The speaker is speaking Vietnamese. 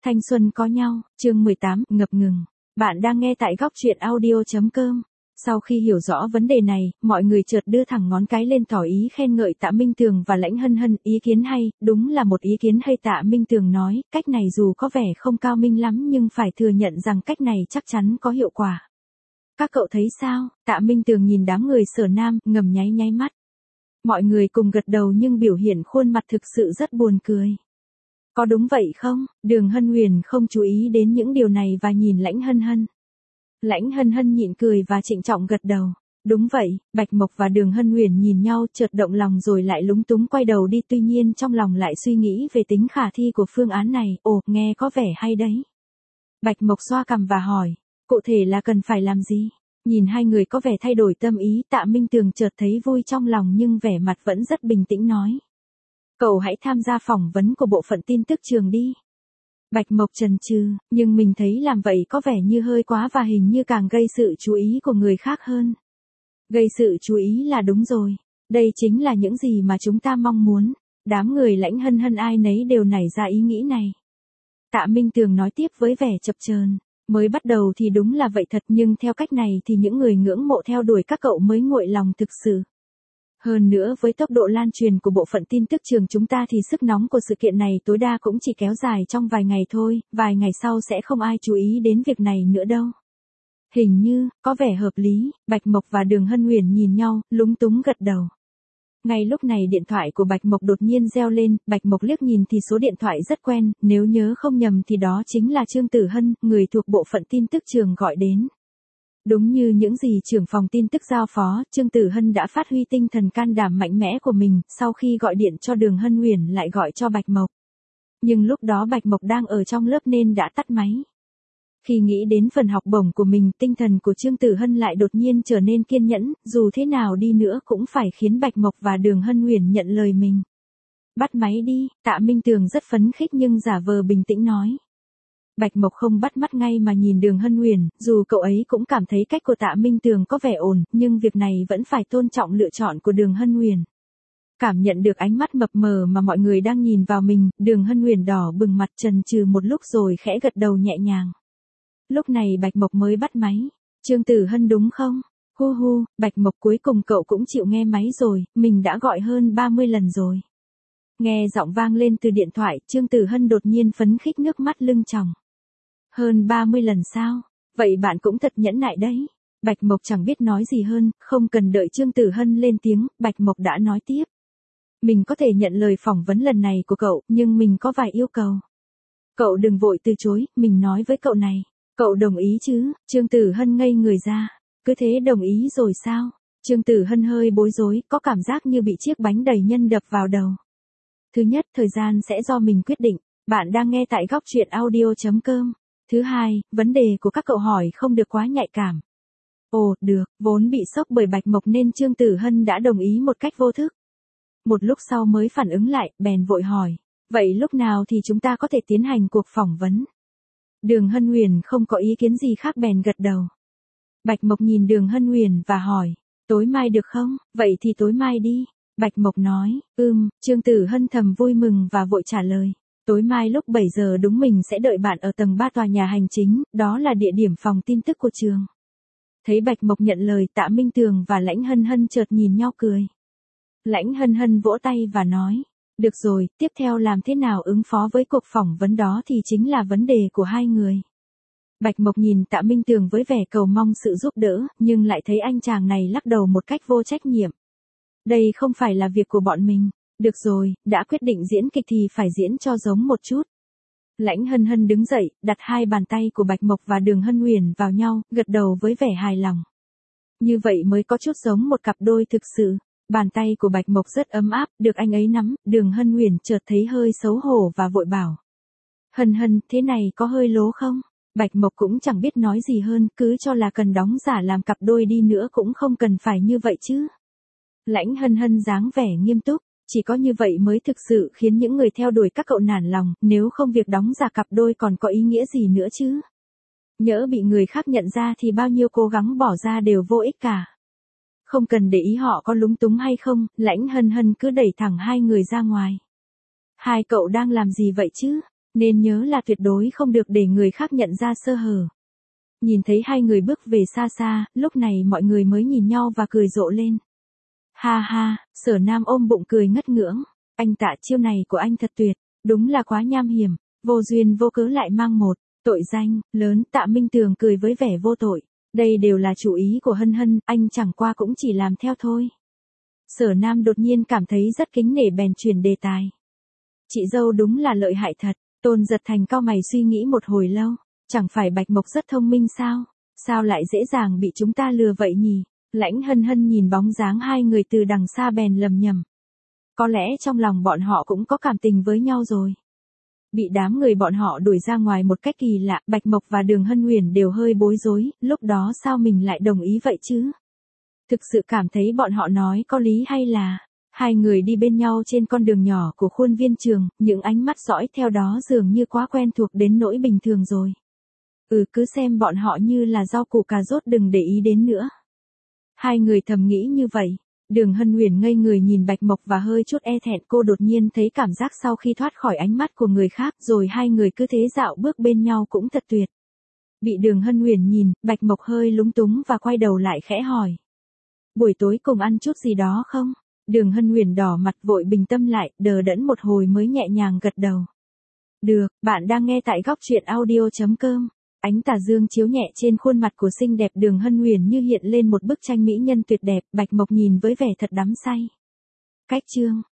Thanh xuân có nhau, chương 18, ngập ngừng. Bạn đang nghe tại góc truyện audio.com. Sau khi hiểu rõ vấn đề này, mọi người chợt đưa thẳng ngón cái lên tỏ ý khen ngợi Tạ Minh Tường và Lãnh Hân Hân. Ý kiến hay, đúng là một ý kiến hay. Tạ Minh Tường nói, cách này dù có vẻ không cao minh lắm nhưng phải thừa nhận rằng cách này chắc chắn có hiệu quả. Các cậu thấy sao? Tạ Minh Tường nhìn đám người Sở Nam, ngầm nháy nháy mắt. Mọi người cùng gật đầu nhưng biểu hiện khuôn mặt thực sự rất buồn cười. Có đúng vậy không? Đường Hân Huyền không chú ý đến những điều này và nhìn Lãnh Hân Hân. Lãnh Hân Hân nhịn cười và trịnh trọng gật đầu. Đúng vậy, Bạch Mộc và Đường Hân Huyền nhìn nhau chợt động lòng rồi lại lúng túng quay đầu đi, tuy nhiên trong lòng lại suy nghĩ về tính khả thi của phương án này. Ồ, nghe có vẻ hay đấy. Bạch Mộc xoa cằm và hỏi, cụ thể là cần phải làm gì? Nhìn hai người có vẻ thay đổi tâm ý, Tạ Minh Tường chợt thấy vui trong lòng nhưng vẻ mặt vẫn rất bình tĩnh nói. Cậu hãy tham gia phỏng vấn của bộ phận tin tức trường đi. Bạch Mộc chần chừ, nhưng mình thấy làm vậy có vẻ như hơi quá và hình như càng gây sự chú ý của người khác hơn. Gây sự chú ý là đúng rồi. Đây chính là những gì mà chúng ta mong muốn. Đám người Lãnh Hân Hân ai nấy đều nảy ra ý nghĩ này. Tạ Minh Tường nói tiếp với vẻ chập chờn. Mới bắt đầu thì đúng là vậy thật, nhưng theo cách này thì những người ngưỡng mộ theo đuổi các cậu mới nguội lòng thực sự. Hơn nữa với tốc độ lan truyền của bộ phận tin tức trường chúng ta thì sức nóng của sự kiện này tối đa cũng chỉ kéo dài trong vài ngày thôi, vài ngày sau sẽ không ai chú ý đến việc này nữa đâu. Hình như, có vẻ hợp lý. Bạch Mộc và Đường Hân Huyền nhìn nhau, lúng túng gật đầu. Ngay lúc này điện thoại của Bạch Mộc đột nhiên reo lên, Bạch Mộc liếc nhìn thì số điện thoại rất quen, nếu nhớ không nhầm thì đó chính là Trương Tử Hân, người thuộc bộ phận tin tức trường gọi đến. Đúng như những gì trưởng phòng tin tức giao phó, Trương Tử Hân đã phát huy tinh thần can đảm mạnh mẽ của mình, sau khi gọi điện cho Đường Hân Huyền lại gọi cho Bạch Mộc. Nhưng lúc đó Bạch Mộc đang ở trong lớp nên đã tắt máy. Khi nghĩ đến phần học bổng của mình, tinh thần của Trương Tử Hân lại đột nhiên trở nên kiên nhẫn, dù thế nào đi nữa cũng phải khiến Bạch Mộc và Đường Hân Huyền nhận lời mình. Bắt máy đi, Tạ Minh Tường rất phấn khích nhưng giả vờ bình tĩnh nói. Bạch Mộc không bắt mắt ngay mà nhìn Đường Hân Huyền, dù cậu ấy cũng cảm thấy cách của Tạ Minh Tường có vẻ ổn, nhưng việc này vẫn phải tôn trọng lựa chọn của Đường Hân Huyền. Cảm nhận được ánh mắt mập mờ mà mọi người đang nhìn vào mình, Đường Hân Huyền đỏ bừng mặt chần chừ một lúc rồi khẽ gật đầu nhẹ nhàng. Lúc này Bạch Mộc mới bắt máy. Trương Tử Hân đúng không? Hu hu, Bạch Mộc cuối cùng cậu cũng chịu nghe máy rồi, mình đã gọi hơn 30 lần rồi. Nghe giọng vang lên từ điện thoại, Trương Tử Hân đột nhiên phấn khích nước mắt lưng tròng. Hơn 30 lần sao? Vậy bạn cũng thật nhẫn nại đấy. Bạch Mộc chẳng biết nói gì hơn, không cần đợi Trương Tử Hân lên tiếng, Bạch Mộc đã nói tiếp. Mình có thể nhận lời phỏng vấn lần này của cậu, nhưng mình có vài yêu cầu. Cậu đừng vội từ chối, mình nói với cậu này. Cậu đồng ý chứ? Trương Tử Hân ngây người ra. Cứ thế đồng ý rồi sao? Trương Tử Hân hơi bối rối, có cảm giác như bị chiếc bánh đầy nhân đập vào đầu. Thứ nhất, thời gian sẽ do mình quyết định. Bạn đang nghe tại góc truyện audio.com. Thứ hai, vấn đề của các cậu hỏi không được quá nhạy cảm. Ồ, được, vốn bị sốc bởi Bạch Mộc nên Trương Tử Hân đã đồng ý một cách vô thức. Một lúc sau mới phản ứng lại, bèn vội hỏi. Vậy lúc nào thì chúng ta có thể tiến hành cuộc phỏng vấn? Đường Hân Huyền không có ý kiến gì khác bèn gật đầu. Bạch Mộc nhìn Đường Hân Huyền và hỏi. Tối mai được không? Vậy thì tối mai đi. Bạch Mộc nói. Trương Tử Hân thầm vui mừng và vội trả lời. Tối mai lúc 7 giờ đúng, mình sẽ đợi bạn ở tầng 3 tòa nhà hành chính, đó là địa điểm phòng tin tức của trường. Thấy Bạch Mộc nhận lời, Tạ Minh Tường và Lãnh Hân Hân chợt nhìn nhau cười. Lãnh Hân Hân vỗ tay và nói. Được rồi, tiếp theo làm thế nào ứng phó với cuộc phỏng vấn đó thì chính là vấn đề của hai người. Bạch Mộc nhìn Tạ Minh Tường với vẻ cầu mong sự giúp đỡ, nhưng lại thấy anh chàng này lắc đầu một cách vô trách nhiệm. Đây không phải là việc của bọn mình. Được rồi, đã quyết định diễn kịch thì phải diễn cho giống một chút. Lãnh Hân Hân đứng dậy, đặt hai bàn tay của Bạch Mộc và Đường Hân Huyền vào nhau, gật đầu với vẻ hài lòng. Như vậy mới có chút giống một cặp đôi thực sự. Bàn tay của Bạch Mộc rất ấm áp, được anh ấy nắm, Đường Hân Huyền chợt thấy hơi xấu hổ và vội bảo. Hân Hân, thế này có hơi lố không? Bạch Mộc cũng chẳng biết nói gì hơn, cứ cho là cần đóng giả làm cặp đôi đi nữa cũng không cần phải như vậy chứ. Lãnh Hân Hân dáng vẻ nghiêm túc, chỉ có như vậy mới thực sự khiến những người theo đuổi các cậu nản lòng, nếu không việc đóng giả cặp đôi còn có ý nghĩa gì nữa chứ. Nhỡ bị người khác nhận ra thì bao nhiêu cố gắng bỏ ra đều vô ích cả. Không cần để ý họ có lúng túng hay không, Lãnh Hân Hân cứ đẩy thẳng hai người ra ngoài. Hai cậu đang làm gì vậy chứ? Nên nhớ là tuyệt đối không được để người khác nhận ra sơ hở. Nhìn thấy hai người bước về xa xa, lúc này mọi người mới nhìn nhau và cười rộ lên. Ha ha, Sở Nam ôm bụng cười ngất ngưỡng. Anh Tạ, chiêu này của anh thật tuyệt, đúng là quá nham hiểm, vô duyên vô cớ lại mang một tội danh lớn. Tạ Minh Tường cười với vẻ vô tội. Đây đều là chủ ý của Hân Hân, anh chẳng qua cũng chỉ làm theo thôi. Sở Nam đột nhiên cảm thấy rất kính nể bèn chuyển đề tài. Chị dâu đúng là lợi hại thật. Tôn Giật Thành cau mày suy nghĩ một hồi lâu. Chẳng phải Bạch Mộc rất thông minh sao? Sao lại dễ dàng bị chúng ta lừa vậy nhỉ? Lãnh Hân Hân nhìn bóng dáng hai người từ đằng xa bèn lầm nhầm. Có lẽ trong lòng bọn họ cũng có cảm tình với nhau rồi. Bị đám người bọn họ đuổi ra ngoài một cách kỳ lạ, Bạch Mộc và Đường Hân Huyền đều hơi bối rối, lúc đó sao mình lại đồng ý vậy chứ? Thực sự cảm thấy bọn họ nói có lý hay là... Hai người đi bên nhau trên con đường nhỏ của khuôn viên trường, những ánh mắt dõi theo đó dường như quá quen thuộc đến nỗi bình thường rồi. Cứ xem bọn họ như là rau củ cà rốt, đừng để ý đến nữa. Hai người thầm nghĩ như vậy. Đường Hân Huyền ngây người nhìn Bạch Mộc và hơi chút e thẹn, cô đột nhiên thấy cảm giác sau khi thoát khỏi ánh mắt của người khác rồi hai người cứ thế dạo bước bên nhau cũng thật tuyệt. Bị Đường Hân Huyền nhìn, Bạch Mộc hơi lúng túng và quay đầu lại khẽ hỏi. Buổi tối cùng ăn chút gì đó không? Đường Hân Huyền đỏ mặt vội bình tâm lại, đờ đẫn một hồi mới nhẹ nhàng gật đầu. Được, bạn đang nghe tại góc truyện audio.com. Ánh tà dương chiếu nhẹ trên khuôn mặt của xinh đẹp Đường Hân Huyền như hiện lên một bức tranh mỹ nhân tuyệt đẹp. Bạch Mộc nhìn với vẻ thật đắm say. Cách chương